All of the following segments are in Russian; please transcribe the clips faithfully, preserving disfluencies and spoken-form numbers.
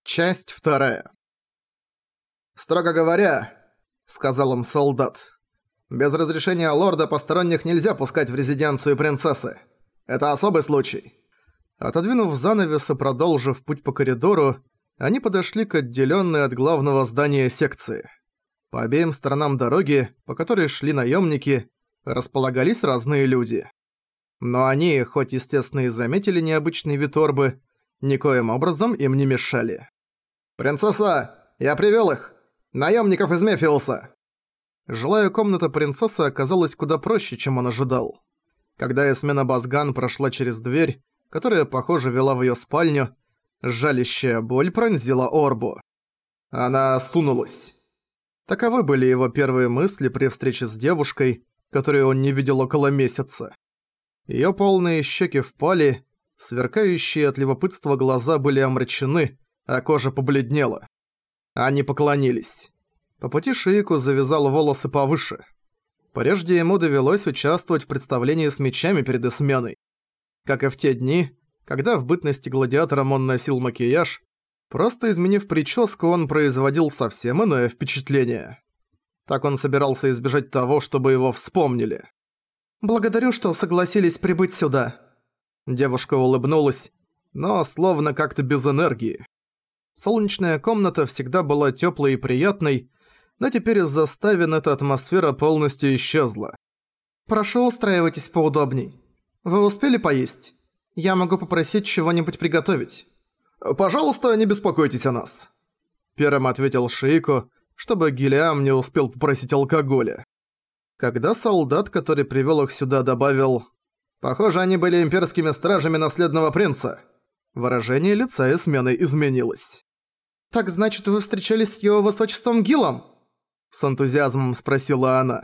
Часть вторая. «Строго говоря, — сказал им солдат, — без разрешения лорда посторонних нельзя пускать в резиденцию принцессы. Это особый случай». Отодвинув занавес и продолжив путь по коридору, они подошли к отделенной от главного здания секции. По обеим сторонам дороги, по которой шли наемники, располагались разные люди. Но они, хоть естественно и заметили необычный вид Орбы, никоим образом им не мешали. «Принцесса, я привёл их! Наёмников из Мефиуса!» Жилая комната принцессы оказалась куда проще, чем он ожидал. Когда Эсмена Базган прошла через дверь, которая, похоже, вела в её спальню, жалящая боль пронзила Орбу. Она сунулась. Таковы были его первые мысли при встрече с девушкой, которую он не видел около месяца. Её полные щеки впали, сверкающие от любопытства глаза были омрачены, а кожа побледнела. Они поклонились. По пути Шиику завязал волосы повыше. Прежде ему довелось участвовать в представлении с мечами перед Эсменой. Как и в те дни, когда в бытности гладиатором он носил макияж, просто изменив прическу, он производил совсем иное впечатление. Так он собирался избежать того, чтобы его вспомнили. «Благодарю, что согласились прибыть сюда». Девушка улыбнулась, но словно как-то без энергии. Солнечная комната всегда была тёплой и приятной, но теперь из-за ставен эта атмосфера полностью исчезла. «Прошу, устраивайтесь поудобней. Вы успели поесть? Я могу попросить чего-нибудь приготовить». «Пожалуйста, не беспокойтесь о нас», — первым ответил Шиико, чтобы Гилиам не успел попросить алкоголя. Когда солдат, который привёл их сюда, добавил «Похоже, они были имперскими стражами наследного принца», выражение лица Эсмены изменилось. «Так значит, вы встречались с его высочеством Гилом?» С энтузиазмом спросила она.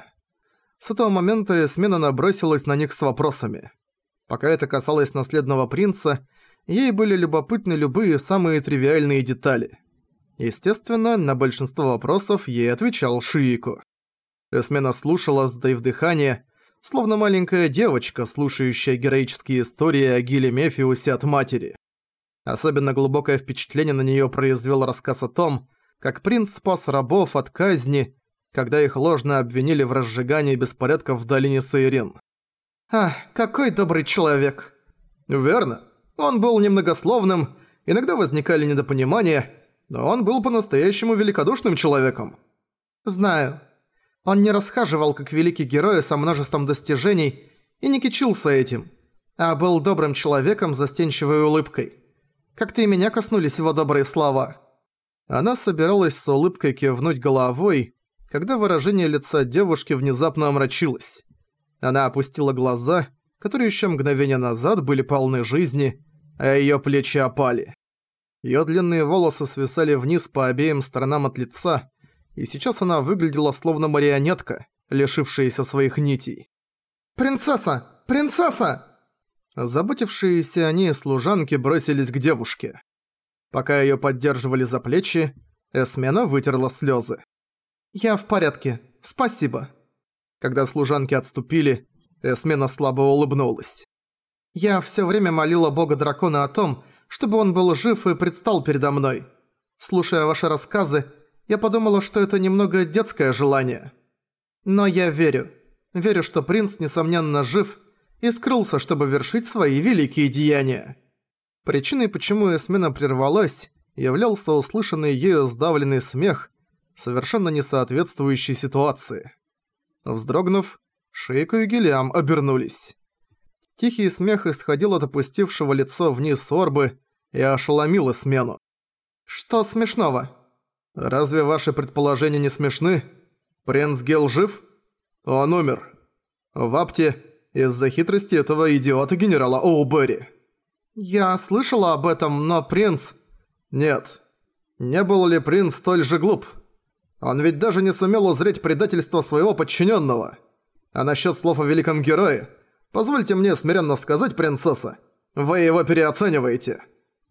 С этого момента Эсмена набросилась на них с вопросами. Пока это касалось наследного принца, ей были любопытны любые самые тривиальные детали. Естественно, на большинство вопросов ей отвечал Шиико. Эсмена слушала, сдаив дыхание, словно маленькая девочка, слушающая героические истории о Гиле Мефиусе от матери. Особенно глубокое впечатление на неё произвел рассказ о том, как принц спас рабов от казни, когда их ложно обвинили в разжигании беспорядков в долине Сейрин. «Ах, какой добрый человек!» «Верно. Он был немногословным, иногда возникали недопонимания, но он был по-настоящему великодушным человеком». «Знаю. Он не расхаживал как великий герой со множеством достижений и не кичился этим, а был добрым человеком с застенчивой улыбкой. Как-то и меня коснулись его добрые слова». Она собиралась с улыбкой кивнуть головой, когда выражение лица девушки внезапно омрачилось. Она опустила глаза, которые еще мгновение назад были полны жизни, а её плечи опали. Её длинные волосы свисали вниз по обеим сторонам от лица, и сейчас она выглядела словно марионетка, лишившаяся своих нитей. «Принцесса! Принцесса!» Заботившиеся о ней служанки бросились к девушке. Пока её поддерживали за плечи, Эсмена вытерла слёзы. «Я в порядке, спасибо». Когда служанки отступили, Эсмена слабо улыбнулась. «Я всё время молила бога-дракона о том, чтобы он был жив и предстал передо мной. Слушая ваши рассказы, я подумала, что это немного детское желание. Но я верю. Верю, что принц, несомненно, жив и скрылся, чтобы вершить свои великие деяния». Причиной, почему Эсмена прервалась, являлся услышанный ею сдавленный смех, совершенно не соответствующий ситуации. Вздрогнув, Шиико и Гилиам обернулись. Тихий смех исходил от опустившего лицо вниз Орбы и ошеломил Эсмену. «Что смешного?» «Разве ваши предположения не смешны? Принц Гел жив? Он умер. В Апте из-за хитрости этого идиота генерала Оубери». «Я слышала об этом, но принц...» «Нет. Не был ли принц столь же глуп? Он ведь даже не сумел узреть предательство своего подчиненного. А насчет слов о великом герое, позвольте мне смиренно сказать, принцесса, вы его переоцениваете».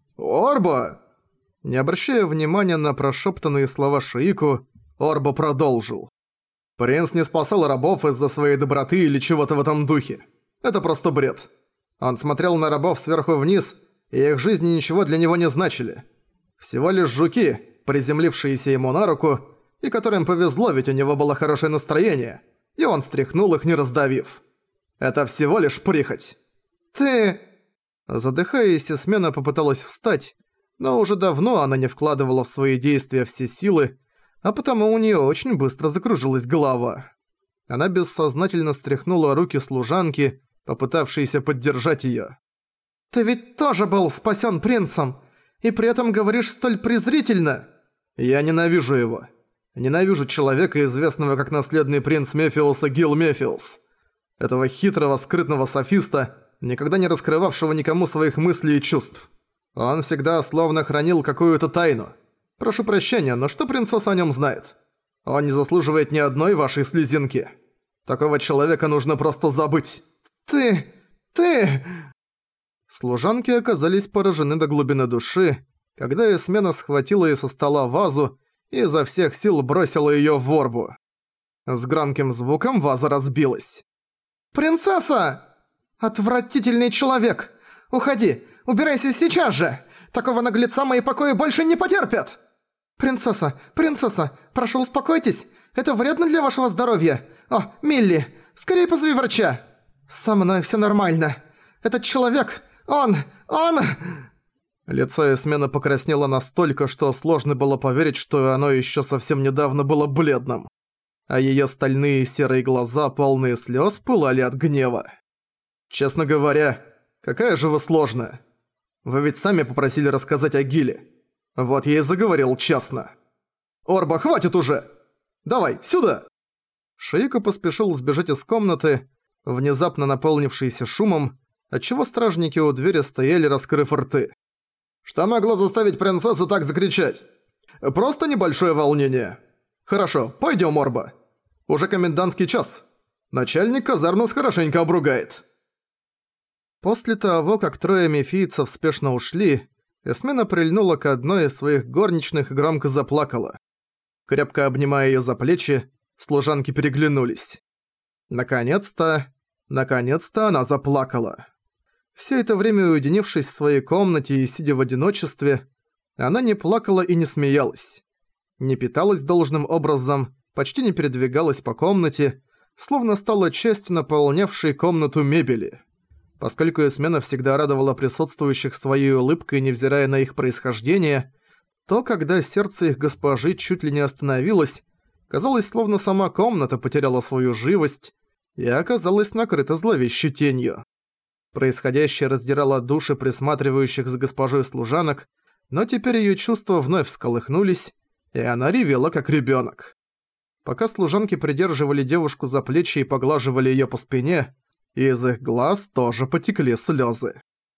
«Орба!» Не обращая внимания на прошептанные слова Шиику, Орба продолжил. «Принц не спасал рабов из-за своей доброты или чего-то в этом духе. Это просто бред. Он смотрел на рабов сверху вниз, и их жизни ничего для него не значили. Всего лишь жуки, приземлившиеся ему на руку, и которым повезло, ведь у него было хорошее настроение, и он стряхнул их, не раздавив. Это всего лишь прихоть. «Ты...» Задыхаясь, Смена попыталась встать, но уже давно она не вкладывала в свои действия все силы, а потому у неё очень быстро закружилась голова. Она бессознательно стряхнула руки служанки, попытавшейся поддержать её. «Ты ведь тоже был спасён принцем, и при этом говоришь столь презрительно!» «Я ненавижу его. Ненавижу человека, известного как наследный принц Мефиуса Гил Мефиус. Этого хитрого, скрытного софиста, никогда не раскрывавшего никому своих мыслей и чувств. Он всегда словно хранил какую-то тайну. Прошу прощения, но что принцесса о нем знает? Он не заслуживает ни одной вашей слезинки. Такого человека нужно просто забыть». «Ты... ты...» Служанки оказались поражены до глубины души, когда Эсмена схватила ей со стола вазу и изо всех сил бросила её в Орбу. С громким звуком ваза разбилась. «Принцесса! Отвратительный человек! Уходи! Убирайся сейчас же! Такого наглеца мои покои больше не потерпят!» «Принцесса! Принцесса! Прошу, успокойтесь! Это вредно для вашего здоровья! О, Милли! Скорее позови врача!» «Со мной всё нормально! Этот человек... он... он...» Лицо Эсмены покраснело настолько, что сложно было поверить, что оно ещё совсем недавно было бледным. А её стальные серые глаза, полные слёз, пылали от гнева. «Честно говоря, какая же вы сложная. Вы ведь сами попросили рассказать о Гиле. Вот я и заговорил честно. Орба, хватит уже! Давай, сюда!» Шиико поспешил сбежать из комнаты, внезапно наполнившейся шумом, отчего стражники у двери стояли, раскрыв рты. «Что могло заставить принцессу так закричать? Просто небольшое волнение. Хорошо, пойдём, Орба. Уже комендантский час. Начальник казарм нас хорошенько обругает». После того, как трое мефийцев спешно ушли, Эсмена прильнула к одной из своих горничных и громко заплакала. Крепко обнимая её за плечи, служанки переглянулись. Наконец-то, наконец-то она заплакала. Всё это время, уединившись в своей комнате и сидя в одиночестве, она не плакала и не смеялась. Не питалась должным образом, почти не передвигалась по комнате, словно стала частью наполнявшей комнату мебели. Поскольку Эсмена всегда радовала присутствующих своей улыбкой, невзирая на их происхождение, то, когда сердце их госпожи чуть ли не остановилось, казалось, словно сама комната потеряла свою живость и оказалась накрыта зловещей тенью. Происходящее раздирало души присматривающих за госпожой служанок, но теперь её чувства вновь всколыхнулись, и она ревела как ребёнок. Пока служанки придерживали девушку за плечи и поглаживали её по спине, из их глаз тоже потекли слёзы.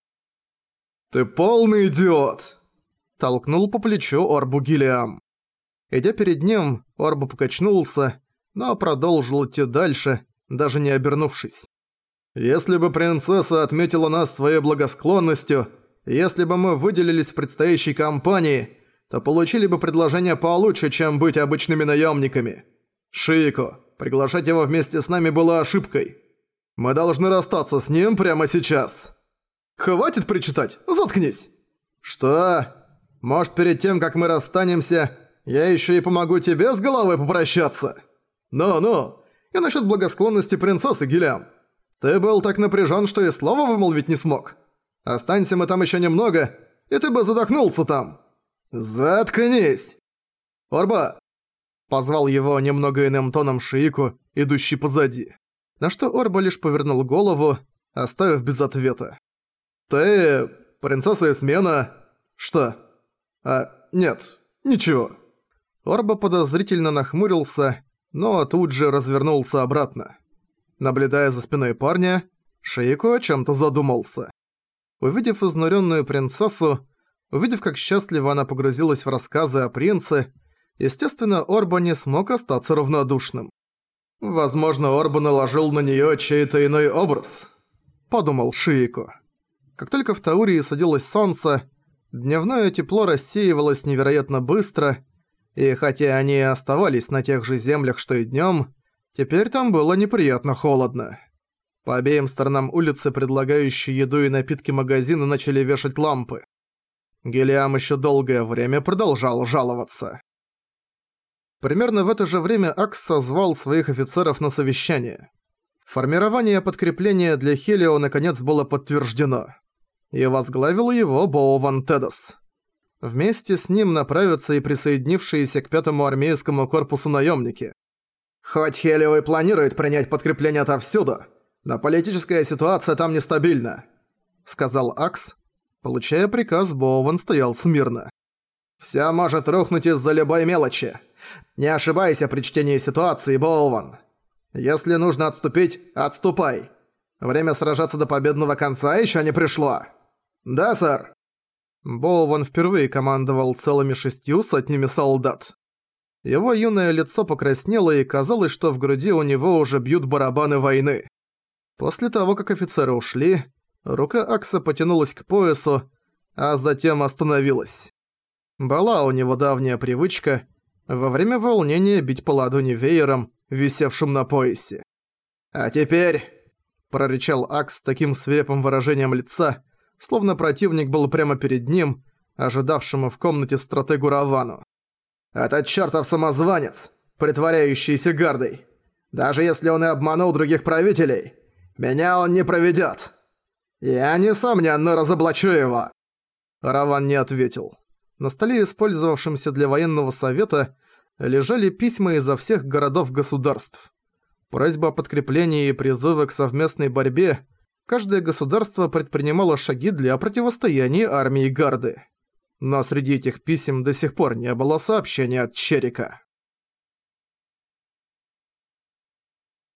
«Ты полный идиот!» – толкнул по плечу Орбу Гиллиам. Идя перед ним, Орбу покачнулся, но продолжил идти дальше, даже не обернувшись. «Если бы принцесса отметила нас своей благосклонностью, если бы мы выделились в предстоящей кампании, то получили бы предложение получше, чем быть обычными наемниками. Шиико, приглашать его вместе с нами было ошибкой. Мы должны расстаться с ним прямо сейчас. Хватит причитать, заткнись!» «Что? Может, перед тем, как мы расстанемся, я ещё и помогу тебе с головой попрощаться? Ну-ну, и насчёт благосклонности принцессы, Гиллиам. Ты был так напряжён, что и слова вымолвить не смог. Останься мы там ещё немного, и ты бы задохнулся там. Заткнись!» «Орба!» – позвал его немного иным тоном Шиико, идущий позади. На что Орба лишь повернул голову, оставив без ответа. «Ты... принцесса Эсмена...» «Что?» «А, нет, ничего». Орба подозрительно нахмурился, но тут же развернулся обратно. Наблюдая за спиной парня, Шиико о чём-то задумался. Увидев изнуренную принцессу, увидев, как счастливо она погрузилась в рассказы о принце, естественно, Орба не смог остаться равнодушным. «Возможно, Орба наложил на неё чей-то иной образ», — подумал Шиико. Как только в Таурии садилось солнце, дневное тепло рассеивалось невероятно быстро, и хотя они и оставались на тех же землях, что и днём, теперь там было неприятно холодно. По обеим сторонам улицы, предлагающие еду и напитки магазины, начали вешать лампы. Гелиам еще долгое время продолжал жаловаться. Примерно в это же время Акс созвал своих офицеров на совещание. Формирование подкрепления для Хелио наконец было подтверждено. И возглавил его Боуван Тедос. Вместе с ним направятся и присоединившиеся к пятому армейскому корпусу наемники. Хоть Хелио и планирует принять подкрепление отовсюду, но политическая ситуация там нестабильна, сказал Акс. Получая приказ, Боуван стоял смирно. Всё может рухнуть из-за любой мелочи. Не ошибайся при чтении ситуации, Боуван. Если нужно отступить, отступай. Время сражаться до победного конца ещё не пришло. Да, сэр. Боуван впервые командовал целыми шестью сотнями солдат. Его юное лицо покраснело, и казалось, что в груди у него уже бьют барабаны войны. После того, как офицеры ушли, рука Акса потянулась к поясу, а затем остановилась. Была у него давняя привычка во время волнения бить по ладони веером, висевшим на поясе. «А теперь...» – прорычал Акс с таким свирепым выражением лица, словно противник был прямо перед ним, ожидавшему в комнате стратегу Равану. «Этот чертов самозванец, притворяющийся гардой. Даже если он и обманул других правителей, меня он не проведет. Я, несомненно, разоблачу его». Раван не ответил. На столе, использовавшемся для военного совета, лежали письма изо всех городов-государств. Просьба о подкреплении и призывы к совместной борьбе. Каждое государство предпринимало шаги для противостояния армии Гарды. Но среди этих писем до сих пор не было сообщения от Черика.